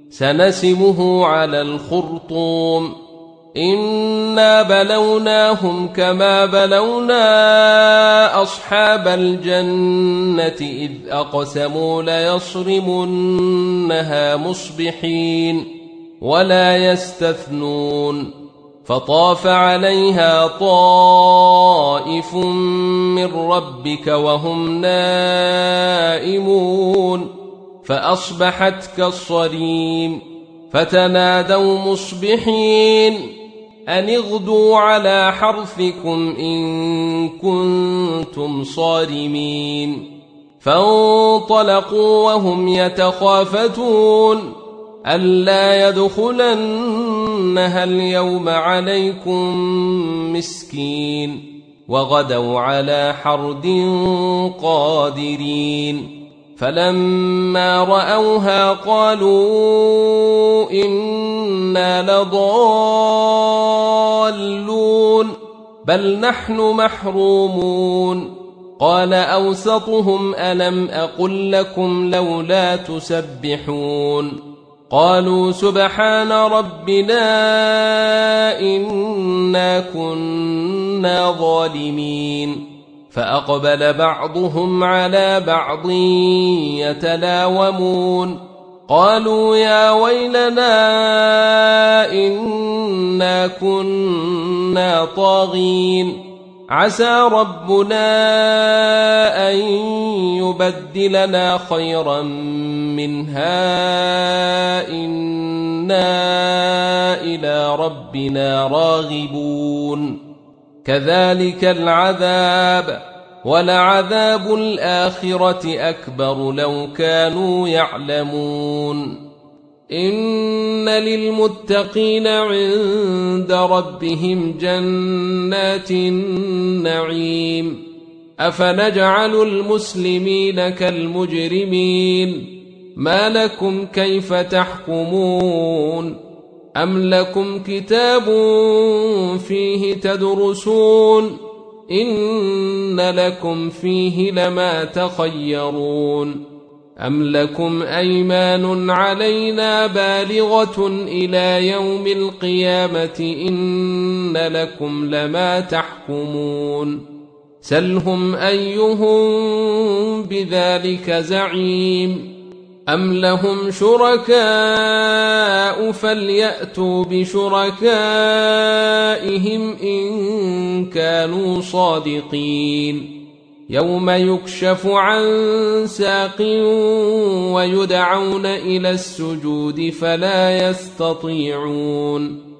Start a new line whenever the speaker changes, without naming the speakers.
سنسمه على الخرطوم إنا بلوناهم كما بلونا أصحاب الجنة إذ أقسموا ليصرمنها مصبحين ولا يستثنون فطاف عليها طائف من ربك وهم نائمون فأصبحت كالصريم فتنادوا مصبحين أن اغدوا على حرثكم إن كنتم صارمين فانطلقوا وهم يتخافتون ألا يدخلنها اليوم عليكم مسكين وغدوا على حرد قادرين فلما رأوها قالوا إنا لضالون بل نحن محرومون قال أوسطهم ألم أقل لكم لولا تسبحون قالوا سبحان ربنا إنا كنا ظالمين فأقبل بعضهم على بعض يتلاومون قالوا يا ويلنا إنا كنا طاغين عسى ربنا أن يبدلنا خيرا منها إنا إلى ربنا راغبون كذلك العذاب ولعذاب الآخرة أكبر لو كانوا يعلمون إن للمتقين عند ربهم جنات النعيم أفنجعل المسلمين كالمجرمين ما لكم كيف تحكمون أم لكم كتاب فيه تدرسون إن لكم فيه لما تخيرون أم لكم أيمان علينا بالغة إلى يوم القيامة إن لكم لما تحكمون سلهم أيهم بذلك زعيم أم لهم شركاء فليأتوا بشركائهم إن كانوا صادقين يوم يكشف عن ساق ويدعون إلى السجود فلا يستطيعون